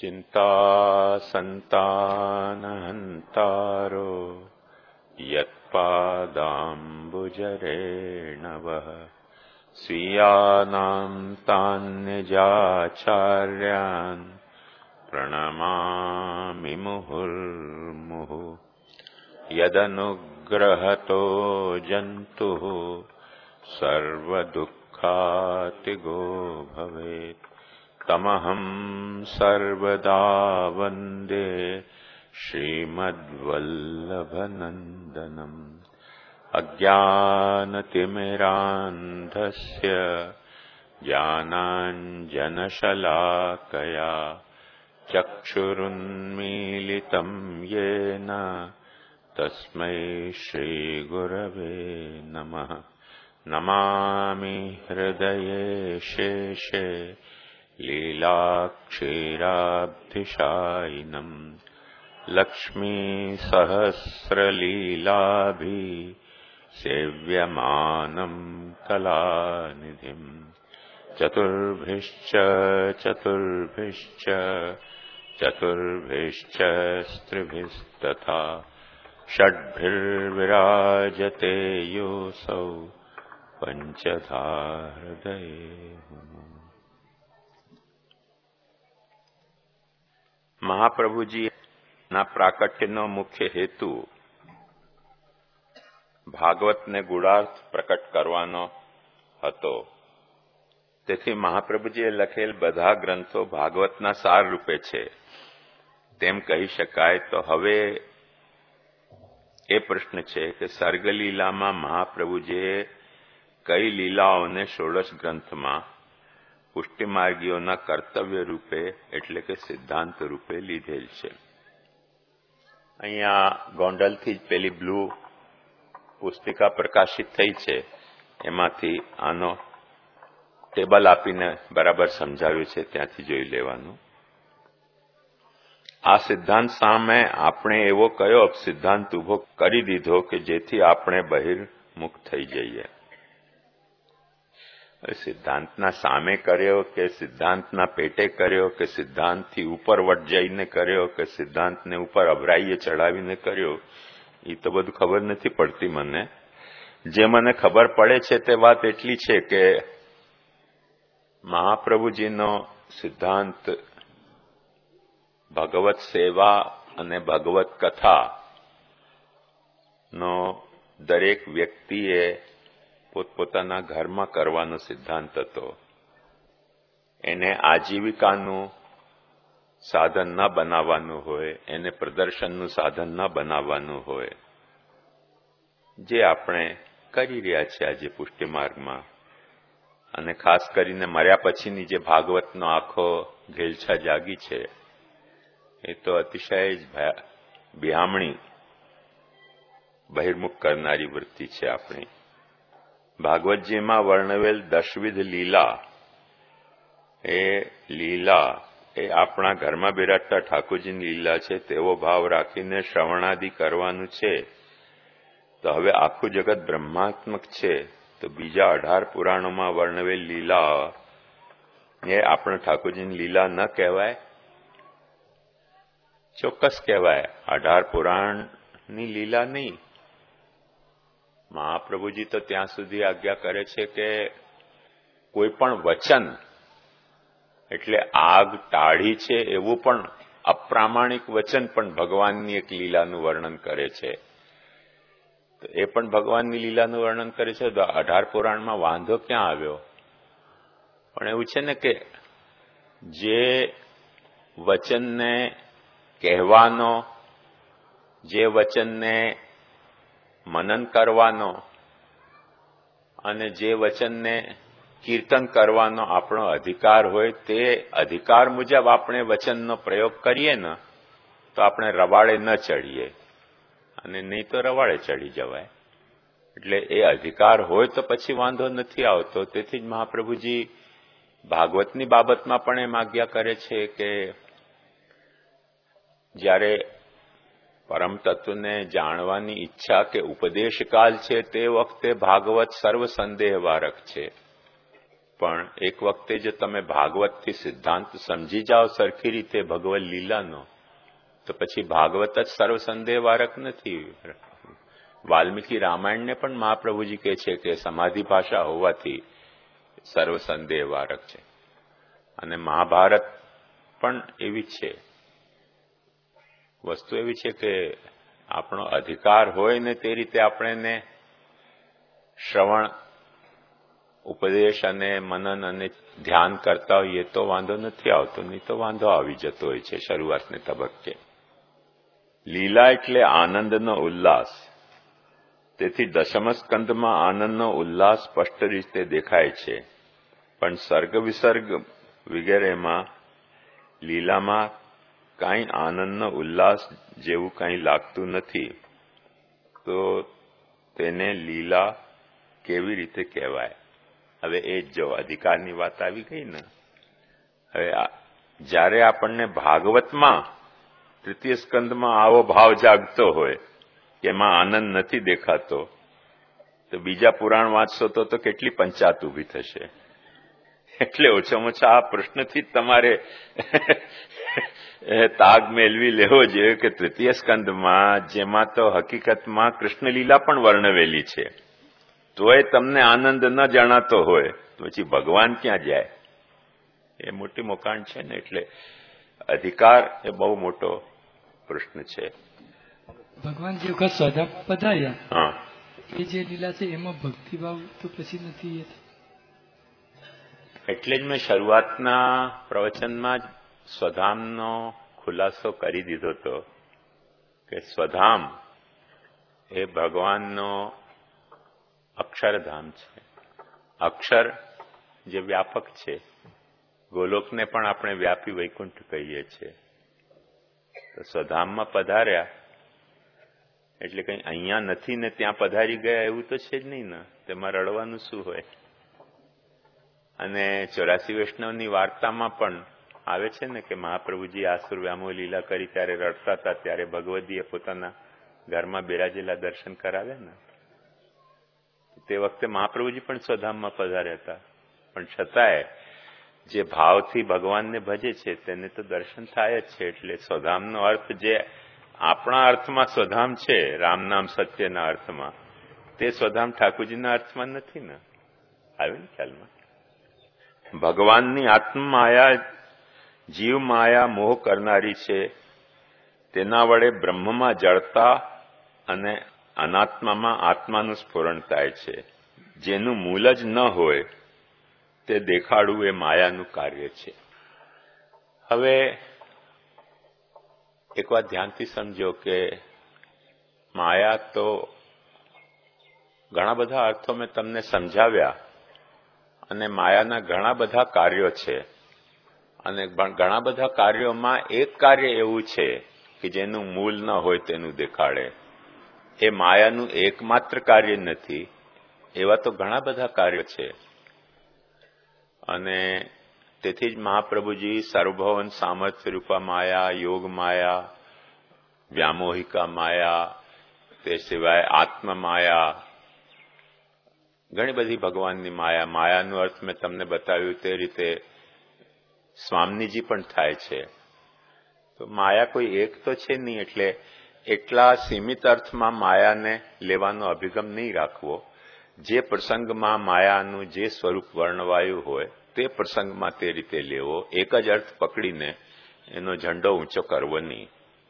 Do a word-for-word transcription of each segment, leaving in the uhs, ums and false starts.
चिंता संतानहंतारो यत्पादाम्बुजरेणवः स्वीयानां तान्निजाचार्यान् प्रणमामि मुहुर्मुहुः यदनुग्रहतो जन्तुः सर्वदुःखातिगो भवेत् तमहं सर्वदा वन्दे श्रीमद्वल्लभनन्दनम् अज्ञानतिमिरान्धस्य ज्ञानाञ्जनशलाकया चक्षुरुन्मीलितं येन तस्मै श्रीगुरवे नमः। नमामि हृदये शेषे लीलाक्षीराब्धिशायिनम् लक्ष्मीसहस्रलीलाभि सेव्यमानं कलानिधिम् चतुर्भिश्च चतुर्भिश्च चतुर्भिश्च स्त्रिभिस्तथा षड्भिर्विराजते योऽसौ पंचधा हृदये। મહાપ્રભુજી ના પ્રાકટ્યનો મુખ્ય હેતુ ભાગવતને ગુણાર્થ પ્રકટ કરવાનો હતો. તેથી મહાપ્રભુજીએ લખેલ બધા ગ્રંથો ભાગવતના સાર રૂપે છે તેમ કહી શકાય. તો હવે એ પ્રશ્ન છે કે સર્ગલીલામાં મહાપ્રભુજીએ કઈ લીલાઓને ષોડશ ગ્રંથમાં પુષ્ટિમાર્ગીઓના કર્તવ્ય રૂપે એટલે કે સિદ્ધાંત રૂપે લીધેલ છે. અહીંયા ગોંડલથી જ પેલી બ્લુ પુસ્તિકા પ્રકાશિત થઈ છે, એમાંથી આનો ટેબલ આપીને બરાબર સમજાવ્યું છે, ત્યાંથી જોઈ લેવાનું. આ સિદ્ધાંત સામે આપણે એવો કયો સિદ્ધાંત ઉભો કરી દીધો કે જેથી આપણે બહિર્મુખ થઈ જઈએ? સિદ્ધાંતના સામે કર્યો કે સિદ્ધાંતના પેટે કર્યો કે સિદ્ધાંતથી ઉપર વટ જઈને કર્યો કે સિદ્ધાંતને ઉપર અભરાઈએ ચડાવીને કર્યો, એ તો બધું ખબર નથી પડતી મને. જે મને ખબર પડે છે તે વાત એટલી છે કે મહાપ્રભુજીનો સિદ્ધાંત ભગવત સેવા અને ભગવત કથાનો દરેક વ્યક્તિએ પોતપોતાના ઘરમાં કરવાનો સિદ્ધાંત હતો. એને આજીવિકાનું સાધન ન બનાવવાનું હોય, એને પ્રદર્શનનું સાધન ન બનાવવાનું હોય, જે આપણે કરી રહ્યા છીએ આજે પુષ્ટિમાર્ગમાં. અને ખાસ કરીને મર્યા પછીની જે ભાગવતનો આખો ઘેલછા જાગી છે એ તો અતિશય જ બિહામણી બહિર્મુખ કરનારી વૃત્તિ છે આપણી. ભાગવતજીમાં વર્ણવેલ દશવિધ લીલા એ લીલા એ આપણા ઘરમાં બિરાજતા ઠાકોરજીની લીલા છે તેવો ભાવ રાખીને શ્રવણાદિ કરવાનું છે. તો હવે આખું જગત બ્રહ્માત્મક છે, તો બીજા અઢાર પુરાણોમાં વર્ણવેલ લીલા એ આપણા ઠાકોરજીની લીલા ન કહેવાય? ચોક્કસ કહેવાય. અઢાર પુરાણની લીલા નહીં. મહાપ્રભુજી તો ત્યાં સુધી આજ્ઞા કરે છે કે કોઈ પણ વચન એટલે આગ ટાળી છે એવું પણ અપ્રામાણિક વચન પણ ભગવાનની એક લીલાનું વર્ણન કરે છે. તો એ પણ ભગવાનની લીલાનું વર્ણન કરે છે. તો અઢાર પુરાણમાં વાંધો ક્યાં આવ્યો? પણ એવું છે ને કે જે વચનને કહેવાનો, જે વચનને મનન કરવાનો અને જે વચનને કીર્તન કરવાનો આપણો અધિકાર હોય, તે અધિકાર મુજબ આપણે વચનનો પ્રયોગ કરીએ ને તો આપણે રવાડે ન ચડીએ, અને નહીં તો રવાડે ચડી જવાય. એટલે એ અધિકાર હોય તો પછી વાંધો નથી આવતો. તેથી જ મહાપ્રભુજી ભાગવતની બાબતમાં પણ એમ આજ્ઞા કરે છે કે જ્યારે પરમ તત્વને જાણવાની ઈચ્છા કે ઉપદેશકાલ છે તે વખતે ભાગવત સર્વ સંદેહવારક છે. પણ એક વખતે જો તમે ભાગવતથી સિદ્ધાંત સમજી જાઓ સરખી રીતે ભગવત લીલાનો, તો પછી ભાગવત જ સર્વસંદેહવારક નથી. વાલ્મીકી રામાયણને પણ મહાપ્રભુજી કહે છે કે સમાધિ ભાષા હોવાથી સર્વસંદેહવારક છે, અને મહાભારત પણ એવી છે. વસ્તુ એવી છે કે આપણો અધિકાર હોય ને તે રીતે આપણે શ્રવણ, ઉપદેશ અને મનન અને ધ્યાન કરતા હોઈએ તો વાંધો નથી આવતો, નહીં તો વાંધો આવી જતો હોય છે શરૂઆતને તબક્કે. લીલા એટલે આનંદનો ઉલ્લાસ. તેથી દશમ સ્કંદમાં આનંદનો ઉલ્લાસ સ્પષ્ટ રીતે દેખાય છે, પણ સર્ગ વિસર્ગ વગેરેમાં લીલામાં કાંઈ આનંદનો ઉલ્લાસ જેવું કંઈ લાગતું નથી. તો તેને લીલા કેવી રીતે કહેવાય? હવે એ જ જો અધિકારની વાત આવી ગઈ ને. હવે જ્યારે આપણને ભાગવતમાં તૃતીય સ્કંદમાં આવો ભાવ જાગતો હોય કે એમાં આનંદ નથી દેખાતો, તો બીજા પુરાણ વાંચશો તો તો કેટલી પંચાત ઊભી થશે. એટલે ઓછામાં ઓછા આ પ્રશ્નથી જ તમારે તાગ મેળવી લેવો જોઈએ કે તૃતીય સ્કંદમાં, જેમાં તો હકીકતમાં કૃષ્ણલીલા પણ વર્ણવેલી છે, તોય તમને આનંદ ન જણાતો હોય તો પછી ભગવાન ક્યાં જાય? એ મોટી મોકાણ છે ને. એટલે અધિકાર એ બહુ મોટો પ્રશ્ન છે. ભગવાન જે વખત સ્વધામ પધાર્યા, હા, એ જે લીલા છે એમાં ભક્તિભાવ તો પછી નથી. એટલે જ મેં શરૂઆતના પ્રવચનમાં જ સ્વધામનો ખુલાસો કરી દીધો હતો કે સ્વધામ એ ભગવાનનો અક્ષરધામ છે. અક્ષર જે વ્યાપક છે, ગોલોકને પણ આપણે વ્યાપી વૈકુંઠ કહીએ છીએ. તો સ્વધામમાં પધાર્યા એટલે કંઈ અહીંયા નથી ને ત્યાં પધારી ગયા એવું તો છે જ નહીં ને. તેમાં રડવાનું શું હોય? અને ચોરાસી વૈષ્ણવની વાર્તામાં પણ આવે છે ને કે મહાપ્રભુજી આસુર વ્યામો લીલા કરી ત્યારે રડતા હતા, ત્યારે ભગવદીએ પોતાના ઘરમાં બિરાજેલા દર્શન કરાવ્યા ને. તે વખતે મહાપ્રભુજી પણ સ્વધામમાં પધાર્યા હતા, પણ છતાંય જે ભાવથી ભગવાનને ભજે છે તેને તો દર્શન થાય જ છે. એટલે સ્વધામનો અર્થ જે આપણા અર્થમાં સ્વધામ છે, રામ નામ સત્યના અર્થમાં, તે સ્વધામ ઠાકોરજીના અર્થમાં નથી ને. આવે ને ખ્યાલમાં? ભગવાનની આત્મમાયા જીવ માયા મોહ કરનારી છે. તેના વડે બ્રહ્મમાં જડતા અને અનાત્મામાં આત્માનું સ્ફુરણ થાય છે. જેનું મૂળ જ ન હોય તે દેખાડવું એ માયાનું કાર્ય છે. હવે એક વાત ધ્યાનથી સમજો કે માયા તો ઘણા બધા અર્થો મેં તમને સમજાવ્યા, અને માયાના ઘણા બધા કાર્યો છે, અને ઘણા બધા કાર્યોમાં એક કાર્ય એવું છે કે જેનું મૂળ ન હોય તેનું દેખાડે. એ માયાનું એકમાત્ર કાર્ય નથી, એવા તો ઘણા બધા કાર્યો છે. અને તેથી જ મહાપ્રભુજી સર્વભવન સામર્થ્ય રૂપા માયા, યોગ માયા, વ્યામોહિકા માયા, તે સિવાય આત્મ માયા, ઘણી બધી ભગવાનની માયા. માયાનો અર્થ મેં તમને બતાવ્યું તે રીતે સ્વામીજી પણ થાય છે. તો માયા કોઈ એક તો છે નહીં, એટલે એટલા સીમિત અર્થમાં માયાને લેવાનો અભિગમ નહીં રાખવો. જે પ્રસંગમાં માયાનું જે સ્વરૂપ વર્ણવાયું હોય તે પ્રસંગમાં તે રીતે લેવો. એક જ અર્થ પકડીને એનો ઝંડો ઊંચો કરવો નહીં.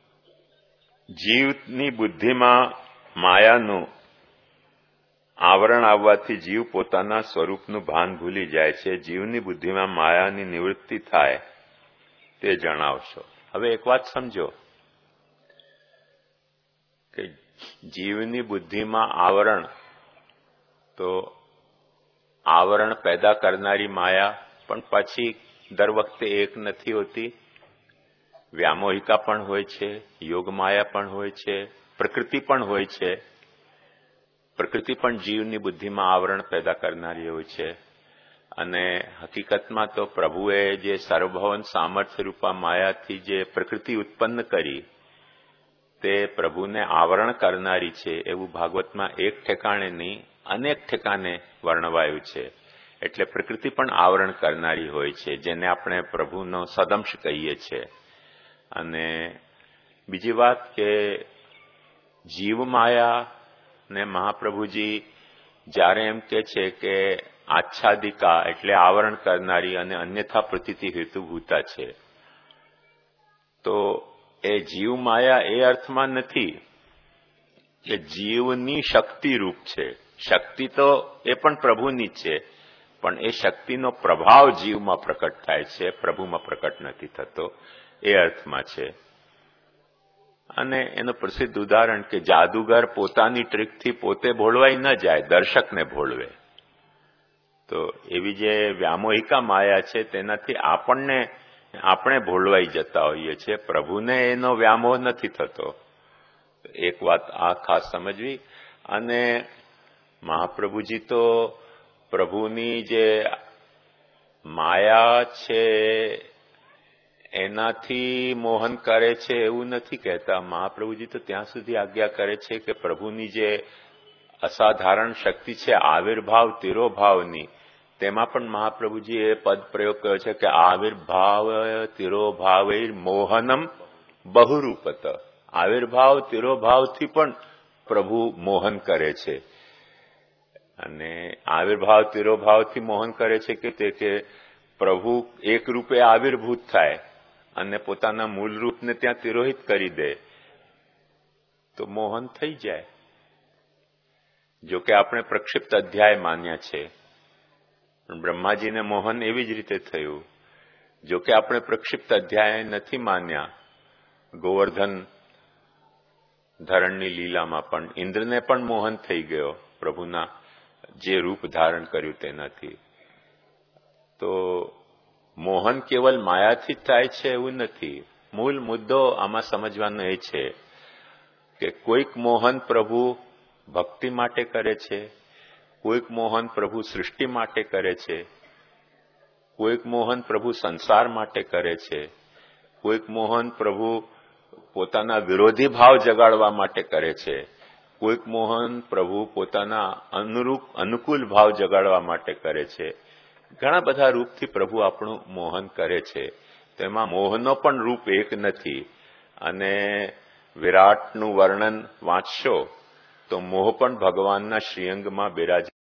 જીવની બુદ્ધિમાં માયાનું આવરણ આવવાથી જીવ પોતાના સ્વરૂપનું ભાન ભૂલી જાય છે. જીવની બુદ્ધિમાં માયાની નિવૃત્તિ થાય તે જણાવશો. હવે એક વાત સમજો કે જીવની બુદ્ધિમાં આવરણ, તો આવરણ પેદા કરનારી માયા પણ પછી દર વખતે એક નથી હોતી. વ્યામોહિકા પણ હોય છે, યોગ માયા પણ હોય છે, પ્રકૃતિ પણ હોય છે. પ્રકૃતિ પણ જીવની બુદ્ધિમાં આવરણ પેદા કરનારી હોય છે. અને હકીકતમાં તો પ્રભુએ જે સર્વભવન સામર્થ્ય રૂપા માયાથી જે પ્રકૃતિ ઉત્પન્ન કરી તે પ્રભુને આવરણ કરનારી છે એવું ભાગવતમાં એક ઠેકાણે નહીં અનેક ઠેકાણે વર્ણવાયું છે. એટલે પ્રકૃતિ પણ આવરણ કરનારી હોય છે, જેને આપણે પ્રભુનો સદંશ કહીએ છીએ. અને બીજી વાત કે જીવ માયા ને મહાપ્રભુજી જ્યારે એમ કે છે કે આચ્છાદિકા એટલે આવરણ કરનારી અને અન્યથા પ્રતીતિ હેતુભૂતા છે, તો એ જીવ માયા એ અર્થમાં નથી કે જીવની શક્તિ રૂપ છે. શક્તિ તો એ પણ પ્રભુની જ છે, પણ એ શક્તિનો પ્રભાવ જીવમાં પ્રકટ થાય છે, પ્રભુમાં પ્રકટ નથી થતો, એ અર્થમાં છે. અને એનું પ્રસિદ્ધ ઉદાહરણ કે જાદુગર પોતાની ટ્રીકથી પોતે ભોળવાઈ ન જાય, દર્શકને ભોળવે. તો એવી જે વ્યામોહિકા માયા છે તેનાથી આપણને આપણે ભોળવાઈ જતા હોઈએ છીએ, પ્રભુને એનો વ્યામોહ નથી થતો. એક વાત આ ખાસ સમજવી. અને મહાપ્રભુજી તો પ્રભુની જે માયા છે એનાથી મોહન કરે છે એવું નથી કહેતા. મહાપ્રભુજી તો ત્યાં સુધી આજ્ઞા કરે છે કે પ્રભુની જે અસાધારણ શક્તિ છે આવિર્ભાવ તિરોભાવની, તેમાં પણ મહાપ્રભુજી એ પદ પ્રયોગ કર્યો છે કે આવિર્ભાવ તિરોભાવ મોહનમ બહુરૂપત. આવિર્ભાવ તિરોભાવથી પણ પ્રભુ મોહન કરે છે. અને આવિર્ભાવ તિરોભાવથી મોહન કરે છે કે તે કે પ્રભુ એક રૂપે આવિર્ભૂત થાય અને પોતાના મૂળ રૂપને ત્યાં તિરોહિત કરી દે તો મોહન થઈ જાય. જો કે આપણે પ્રક્ષિપ્ત અધ્યાય માન્યા છે, પણ બ્રહ્માજીને મોહન એવી જ રીતે થયું. જો કે આપણે પ્રક્ષિપ્ત અધ્યાય નથી માન્યા, ગોવર્ધન ધરણની લીલામાં પણ ઇન્દ્રને પણ મોહન થઈ ગયો પ્રભુના જે રૂપ ધારણ કર્યું તેનાથી. તો મોહન કેવલ માયાથી જ થાય છે એવું નથી. મૂળ મુદ્દો આમાં સમજવાનો એ છે કે કોઈક મોહન પ્રભુ ભક્તિ માટે કરે છે, કોઈક મોહન પ્રભુ સૃષ્ટિ માટે કરે છે, કોઈક મોહન પ્રભુ સંસાર માટે કરે છે, કોઈક મોહન પ્રભુ પોતાના વિરોધી ભાવ જગાડવા માટે કરે છે, કોઈક મોહન પ્રભુ પોતાના અનુરૂપ અનુકૂળ ભાવ જગાડવા માટે કરે છે. ઘણા બધા રૂપથી પ્રભુ આપણું મોહન કરે છે. તેમાં મોહનો પણ રૂપ એક નથી. અને વિરાટનું વર્ણન વાંચશો તો મોહ પણ ભગવાનના શ્રીઅંગમાં બિરાજ